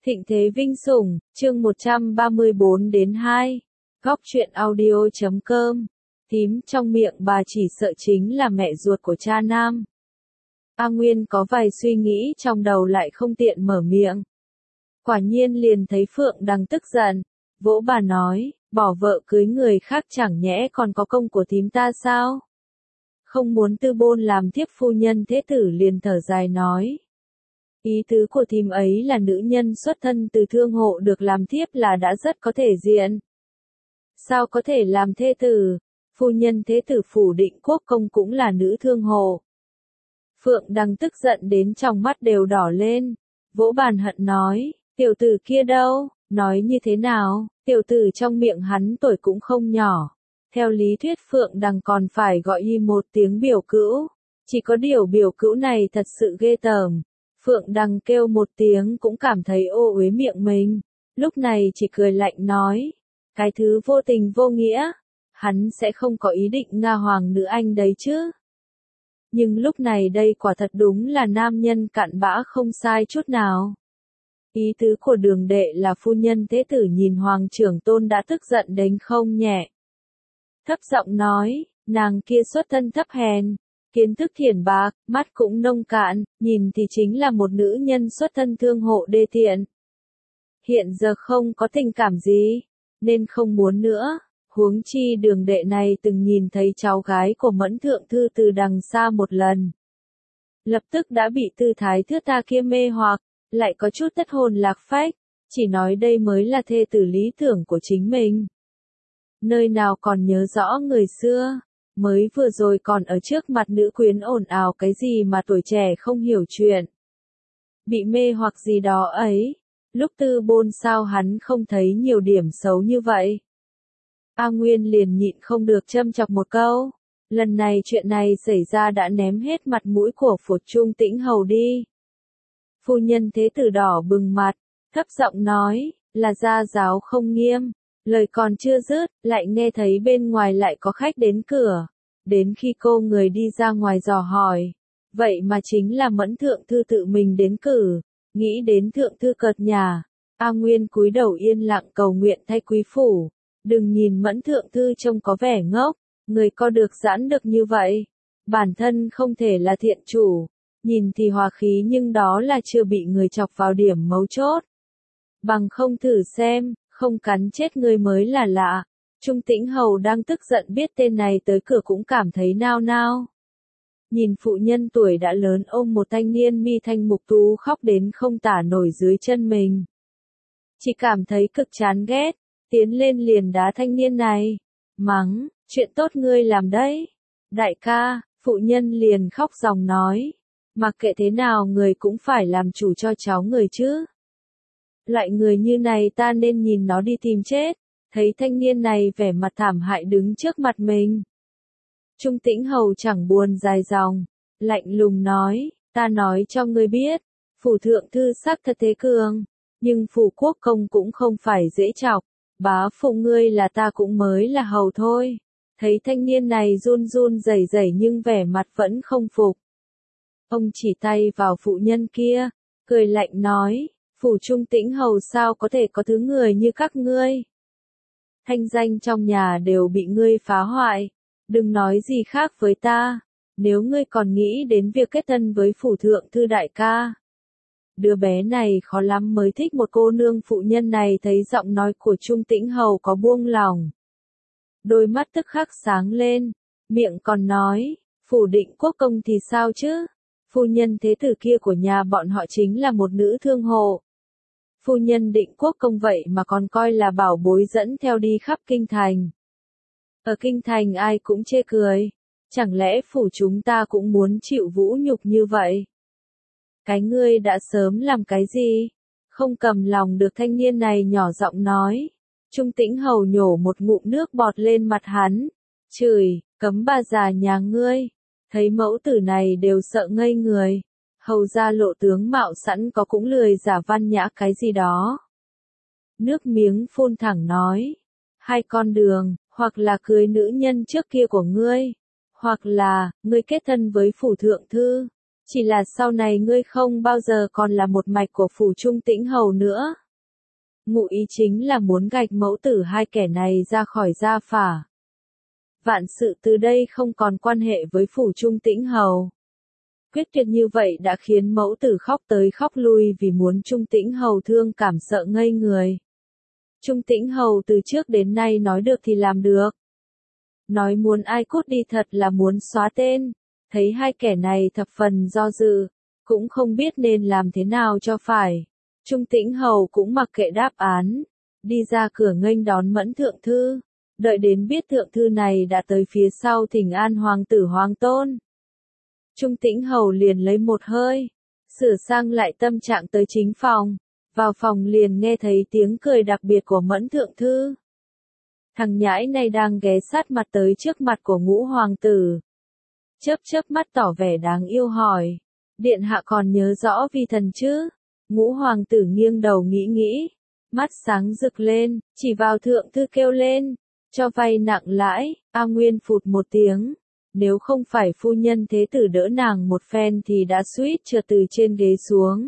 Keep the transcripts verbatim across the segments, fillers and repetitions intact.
Thịnh thế vinh sủng, chương một trăm ba mươi bốn đến hai. Góc truyện audio chấm com. Thím trong miệng bà chỉ sợ chính là mẹ ruột của cha nam. A Nguyên có vài suy nghĩ trong đầu lại không tiện mở miệng. Quả nhiên liền thấy Phượng Đằng tức giận, vỗ bà nói, bỏ vợ cưới người khác chẳng nhẽ còn có công của thím ta sao? Không muốn tư bôn làm thiếp phu nhân thế tử liền thở dài nói. Ý tứ của thím ấy là nữ nhân xuất thân từ thương hộ được làm thiếp là đã rất có thể diện. Sao có thể làm thê tử? Phu nhân thế tử phủ Định Quốc công cũng là nữ thương hộ. Phượng Đằng tức giận đến trong mắt đều đỏ lên, vỗ bàn hận nói, tiểu tử kia đâu, nói như thế nào, tiểu tử trong miệng hắn tuổi cũng không nhỏ. Theo lý thuyết Phượng Đằng còn phải gọi y một tiếng biểu cữu, chỉ có điều biểu cữu này thật sự ghê tởm. Phượng Đằng kêu một tiếng cũng cảm thấy ô uế miệng mình, lúc này chỉ cười lạnh nói, cái thứ vô tình vô nghĩa, hắn sẽ không có ý định nga hoàng nữ anh đấy chứ. Nhưng lúc này đây quả thật đúng là nam nhân cặn bã không sai chút nào. Ý tứ của Đường đệ là phu nhân thế tử nhìn hoàng trưởng tôn đã tức giận đến không nhẹ. Thấp giọng nói, nàng kia xuất thân thấp hèn, kiến thức thiển bạc, mắt cũng nông cạn, nhìn thì chính là một nữ nhân xuất thân thương hộ đê tiện. Hiện giờ không có tình cảm gì, nên không muốn nữa, huống chi Đường đệ này từng nhìn thấy cháu gái của Mẫn Thượng Thư từ đằng xa một lần. Lập tức đã bị tư thái thướt tha kia mê hoặc, lại có chút thất hồn lạc phách, chỉ nói đây mới là thê tử lý tưởng của chính mình. Nơi nào còn nhớ rõ người xưa, mới vừa rồi còn ở trước mặt nữ quyến ồn ào cái gì mà tuổi trẻ không hiểu chuyện. Bị mê hoặc gì đó ấy, lúc tư bôn sao hắn không thấy nhiều điểm xấu như vậy. A Nguyên liền nhịn không được châm chọc một câu, lần này chuyện này xảy ra đã ném hết mặt mũi của Phột Trung Tĩnh Hầu đi. Phu nhân thế tử đỏ bừng mặt, thấp giọng nói, là gia giáo không nghiêm. Lời còn chưa dứt, lại nghe thấy bên ngoài lại có khách đến cửa. Đến khi cô người đi ra ngoài dò hỏi, vậy mà chính là Mẫn Thượng Thư tự mình đến cử, nghĩ đến Thượng Thư cợt nhà. A Nguyên cúi đầu yên lặng cầu nguyện thay quý phủ, đừng nhìn Mẫn Thượng Thư trông có vẻ ngốc, người co được giãn được như vậy. Bản thân không thể là thiện chủ, nhìn thì hòa khí nhưng đó là chưa bị người chọc vào điểm mấu chốt. Bằng không thử xem, không cắn chết người mới là lạ. Trung Tĩnh Hầu đang tức giận biết tên này tới cửa cũng cảm thấy nao nao. Nhìn phụ nhân tuổi đã lớn ôm một thanh niên mi thanh mục tú khóc đến không tả nổi dưới chân mình. Chỉ cảm thấy cực chán ghét, tiến lên liền đá thanh niên này. Mắng, chuyện tốt ngươi làm đấy. Đại ca, phụ nhân liền khóc ròng nói. Mặc kệ thế nào người cũng phải làm chủ cho cháu người chứ. Loại người như này ta nên nhìn nó đi tìm chết. Thấy thanh niên này vẻ mặt thảm hại đứng trước mặt mình. Trung Tĩnh Hầu chẳng buồn dài dòng, lạnh lùng nói, ta nói cho ngươi biết, phủ thượng thư sắc thật thế cường, nhưng phủ quốc công cũng không phải dễ chọc, bá phụ ngươi là ta cũng mới là hầu thôi. Thấy thanh niên này run run rẩy rẩy nhưng vẻ mặt vẫn không phục. Ông chỉ tay vào phụ nhân kia, cười lạnh nói, phủ Trung Tĩnh Hầu sao có thể có thứ người như các ngươi. Thanh danh trong nhà đều bị ngươi phá hoại, đừng nói gì khác với ta, nếu ngươi còn nghĩ đến việc kết thân với phủ thượng thư đại ca. Đứa bé này khó lắm mới thích một cô nương phụ nhân này thấy giọng nói của Trung Tĩnh Hầu có buông lòng. Đôi mắt tức khắc sáng lên, miệng còn nói, phủ Định Quốc công thì sao chứ, phu nhân thế tử kia của nhà bọn họ chính là một nữ thương hộ. Phu nhân Định Quốc công vậy mà còn coi là bảo bối dẫn theo đi khắp kinh thành. Ở kinh thành ai cũng chê cười, chẳng lẽ phủ chúng ta cũng muốn chịu vũ nhục như vậy? Cái ngươi đã sớm làm cái gì? Không cầm lòng được thanh niên này nhỏ giọng nói. Trung Tĩnh Hầu nhổ một ngụm nước bọt lên mặt hắn, chửi, cấm bà già nhà ngươi. Thấy mẫu tử này đều sợ ngây người. Hầu ra lộ tướng mạo sẵn có cũng lười giả văn nhã cái gì đó. Nước miếng phun thẳng nói, hai con đường, hoặc là cưới nữ nhân trước kia của ngươi, hoặc là, ngươi kết thân với phủ thượng thư. Chỉ là sau này ngươi không bao giờ còn là một mạch của phủ Trung Tĩnh Hầu nữa. Ngụ ý chính là muốn gạch mẫu tử hai kẻ này ra khỏi gia phả. Vạn sự từ đây không còn quan hệ với phủ Trung Tĩnh Hầu. Quyết tuyệt như vậy đã khiến mẫu tử khóc tới khóc lui vì muốn Trung Tĩnh Hầu thương cảm sợ ngây người. Trung Tĩnh Hầu từ trước đến nay nói được thì làm được. Nói muốn ai cút đi thật là muốn xóa tên. Thấy hai kẻ này thập phần do dự, cũng không biết nên làm thế nào cho phải. Trung Tĩnh Hầu cũng mặc kệ đáp án, đi ra cửa nghênh đón Mẫn Thượng Thư, đợi đến biết Thượng Thư này đã tới phía sau thỉnh an hoàng tử hoàng tôn. Trung Tĩnh Hầu liền lấy một hơi, sửa sang lại tâm trạng tới chính phòng, vào phòng liền nghe thấy tiếng cười đặc biệt của Mẫn Thượng Thư. Thằng nhãi này đang ghé sát mặt tới trước mặt của Ngũ hoàng tử. Chớp chớp mắt tỏ vẻ đáng yêu hỏi, điện hạ còn nhớ rõ vi thần chứ? Ngũ hoàng tử nghiêng đầu nghĩ nghĩ, mắt sáng rực lên, chỉ vào Thượng Thư kêu lên, cho vay nặng lãi. A Nguyên phụt một tiếng, nếu không phải phu nhân thế tử đỡ nàng một phen thì đã suýt trượt từ trên ghế xuống.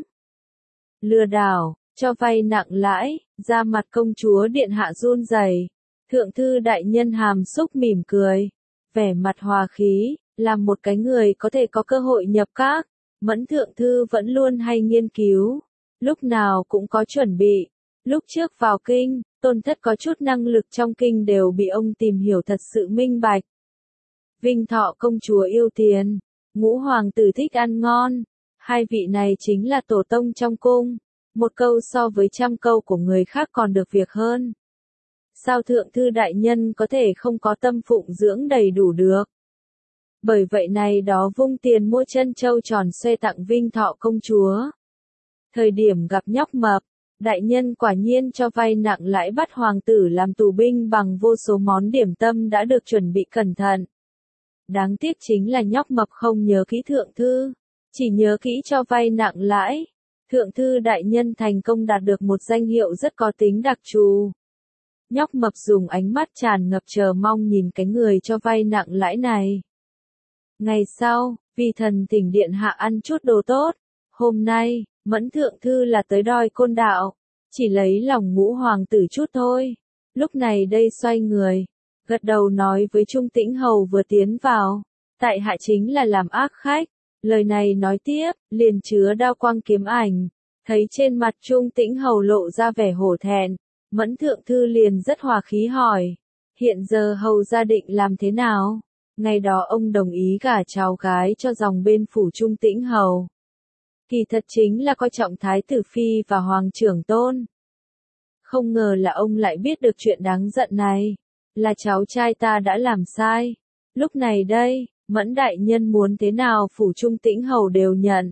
Lừa đảo, cho vay nặng lãi, da mặt công chúa điện hạ run rẩy. Thượng Thư đại nhân hàm xúc mỉm cười, vẻ mặt hòa khí, làm một cái người có thể có cơ hội nhập các. Mẫn Thượng Thư vẫn luôn hay nghiên cứu, lúc nào cũng có chuẩn bị. Lúc trước vào kinh, Tôn Thất có chút năng lực trong kinh đều bị ông tìm hiểu thật sự minh bạch. Vinh Thọ công chúa yêu tiền, Ngũ hoàng tử thích ăn ngon, hai vị này chính là tổ tông trong cung, một câu so với trăm câu của người khác còn được việc hơn. Sao Thượng Thư đại nhân có thể không có tâm phụng dưỡng đầy đủ được? Bởi vậy này đó vung tiền mua chân châu tròn xoay tặng Vinh Thọ công chúa. Thời điểm gặp nhóc mập, đại nhân quả nhiên cho vay nặng lãi bắt hoàng tử làm tù binh bằng vô số món điểm tâm đã được chuẩn bị cẩn thận. Đáng tiếc chính là nhóc mập không nhớ kỹ Thượng Thư, chỉ nhớ kỹ cho vay nặng lãi. Thượng Thư đại nhân thành công đạt được một danh hiệu rất có tính đặc trù. Nhóc mập dùng ánh mắt tràn ngập chờ mong nhìn cái người cho vay nặng lãi này. Ngày sau, vì thần thỉnh điện hạ ăn chút đồ tốt. Hôm nay, Mẫn Thượng Thư là tới đòi côn đạo, chỉ lấy lòng Ngũ hoàng tử chút thôi. Lúc này đây xoay người, gật đầu nói với Trung Tĩnh Hầu vừa tiến vào, tại hạ chính là làm ác khách. Lời này nói tiếp, liền chứa đao quang kiếm ảnh. Thấy trên mặt Trung Tĩnh Hầu lộ ra vẻ hổ thẹn, Mẫn Thượng Thư liền rất hòa khí hỏi, hiện giờ hầu gia định làm thế nào? Ngày đó ông đồng ý gả cháu gái cho dòng bên phủ Trung Tĩnh Hầu. Kỳ thật chính là coi trọng Thái tử Phi và Hoàng trưởng tôn. Không ngờ là ông lại biết được chuyện đáng giận này, là cháu trai ta đã làm sai. Lúc này đây, Mẫn đại nhân muốn thế nào phủ Trung Tĩnh Hầu đều nhận.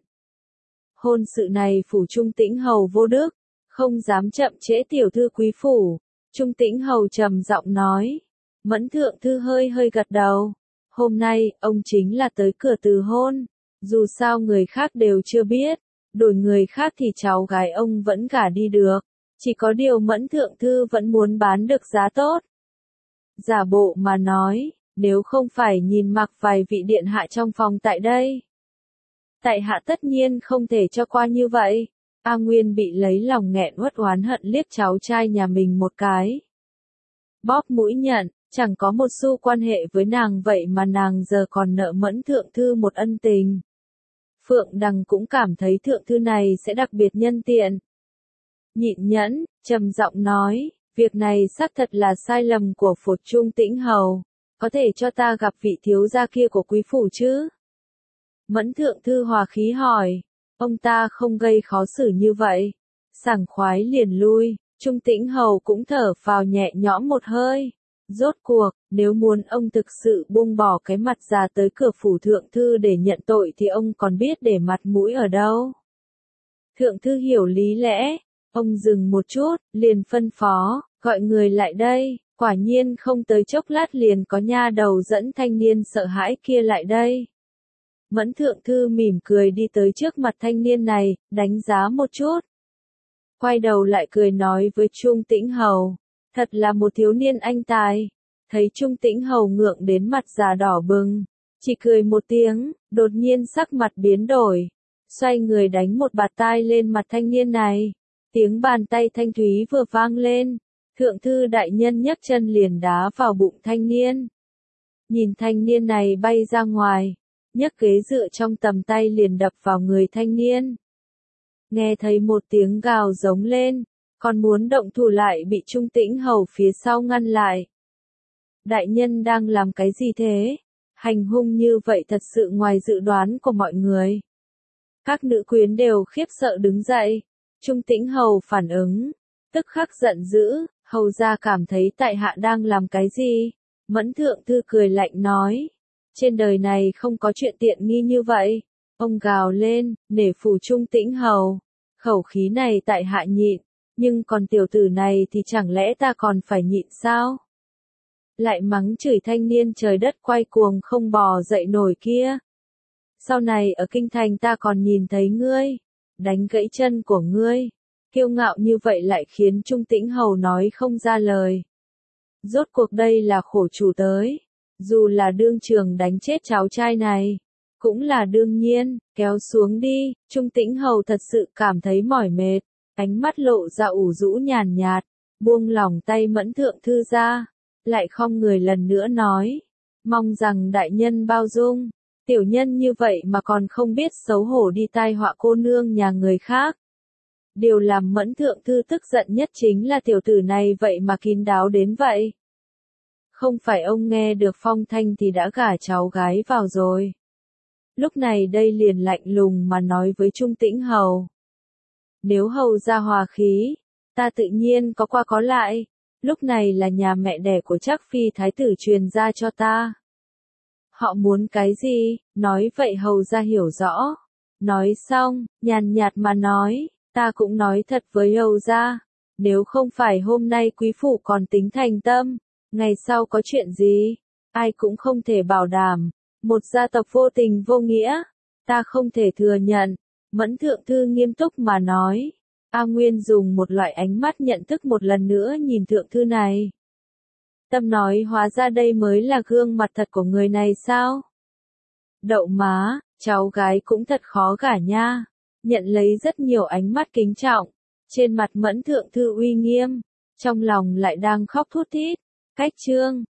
Hôn sự này phủ Trung Tĩnh Hầu vô đức, không dám chậm trễ tiểu thư quý phủ. Trung Tĩnh Hầu trầm giọng nói. Mẫn Thượng Thư hơi hơi gật đầu. Hôm nay, ông chính là tới cửa từ hôn. Dù sao người khác đều chưa biết, đổi người khác thì cháu gái ông vẫn gả đi được. Chỉ có điều Mẫn Thượng Thư vẫn muốn bán được giá tốt. Giả bộ mà nói, nếu không phải nhìn mặc vài vị điện hạ trong phòng tại đây, tại hạ tất nhiên không thể cho qua như vậy. A Nguyên bị lấy lòng nghẹn uất oán hận liếc cháu trai nhà mình một cái. Bóp mũi nhận, chẳng có một xu quan hệ với nàng vậy mà nàng giờ còn nợ Mẫn Thượng Thư một ân tình. Phượng Đằng cũng cảm thấy Thượng Thư này sẽ đặc biệt nhân tiện. Nhịn nhẫn, trầm giọng nói, việc này xác thật là sai lầm của phủ Trung Tĩnh Hầu, có thể cho ta gặp vị thiếu gia kia của quý phủ chứ? Mẫn Thượng Thư hòa khí hỏi, ông ta không gây khó xử như vậy, sảng khoái liền lui. Trung Tĩnh Hầu cũng thở phào nhẹ nhõm một hơi. Rốt cuộc, nếu muốn ông thực sự buông bỏ cái mặt ra tới cửa phủ Thượng Thư để nhận tội thì ông còn biết để mặt mũi ở đâu. Thượng Thư hiểu lý lẽ, ông dừng một chút, liền phân phó, gọi người lại đây. Quả nhiên không tới chốc lát liền có nha đầu dẫn thanh niên sợ hãi kia lại đây. Mẫn Thượng Thư mỉm cười đi tới trước mặt thanh niên này, đánh giá một chút. Quay đầu lại cười nói với Trung Tĩnh Hầu, thật là một thiếu niên anh tài. Thấy Trung Tĩnh Hầu ngượng đến mặt già đỏ bừng, chỉ cười một tiếng, Đột nhiên sắc mặt biến đổi, xoay người đánh một bạt tai lên mặt thanh niên này. Tiếng bàn tay thanh thúy vừa vang lên, thượng thư đại nhân nhấc chân liền đá vào bụng thanh niên. Nhìn thanh niên này bay ra ngoài, nhấc ghế dựa trong tầm tay liền đập vào người thanh niên. Nghe thấy một tiếng gào giống lên, còn muốn động thủ lại bị Trung Tĩnh Hầu phía sau ngăn lại. Đại nhân đang làm cái gì thế? Hành hung như vậy thật sự ngoài dự đoán của mọi người. Các nữ quyến đều khiếp sợ đứng dậy. Trung Tĩnh Hầu phản ứng, tức khắc giận dữ, hầu gia cảm thấy tại hạ đang làm cái gì? Mẫn thượng thư cười lạnh nói, trên đời này không có chuyện tiện nghi như vậy. Ông gào lên, nể phủ Trung Tĩnh Hầu, khẩu khí này tại hạ nhịn, nhưng còn tiểu tử này thì chẳng lẽ ta còn phải nhịn sao? Lại mắng chửi thanh niên trời đất quay cuồng không bò dậy nổi kia. Sau này ở kinh thành ta còn nhìn thấy ngươi, đánh gãy chân của ngươi. Kiêu ngạo như vậy lại khiến Trung Tĩnh Hầu nói không ra lời. Rốt cuộc đây là khổ chủ tới, dù là đương trường đánh chết cháu trai này, cũng là đương nhiên, kéo xuống đi. Trung Tĩnh Hầu thật sự cảm thấy mỏi mệt, ánh mắt lộ ra ủ rũ nhàn nhạt, buông lỏng tay Mẫn thượng thư ra, lại không người lần nữa nói, mong rằng đại nhân bao dung, tiểu nhân như vậy mà còn không biết xấu hổ đi tai họa cô nương nhà người khác. Điều làm Mẫn thượng thư tức giận nhất chính là tiểu tử này vậy mà kín đáo đến vậy. Không phải ông nghe được phong thanh thì đã gả cháu gái vào rồi. Lúc này đây liền lạnh lùng mà nói với Trung Tĩnh Hầu. Nếu hầu ra hòa khí, ta tự nhiên có qua có lại, lúc này là nhà mẹ đẻ của Trác phi thái tử truyền ra cho ta. Họ muốn cái gì, nói vậy hầu ra hiểu rõ. Nói xong, nhàn nhạt mà nói, ta cũng nói thật với hầu ra, nếu không phải hôm nay quý phụ còn tính thành tâm, ngày sau có chuyện gì, ai cũng không thể bảo đảm. Một gia tộc vô tình vô nghĩa, ta không thể thừa nhận. Mẫn thượng thư nghiêm túc mà nói. A Nguyên dùng một loại ánh mắt nhận thức một lần nữa nhìn thượng thư này. Tâm nói hóa ra đây mới là gương mặt thật của người này sao? Đậu má, cháu gái cũng thật khó gả nha. Nhận lấy rất nhiều ánh mắt kính trọng. Trên mặt Mẫn thượng thư uy nghiêm, trong lòng lại đang khóc thút thít. Cách chương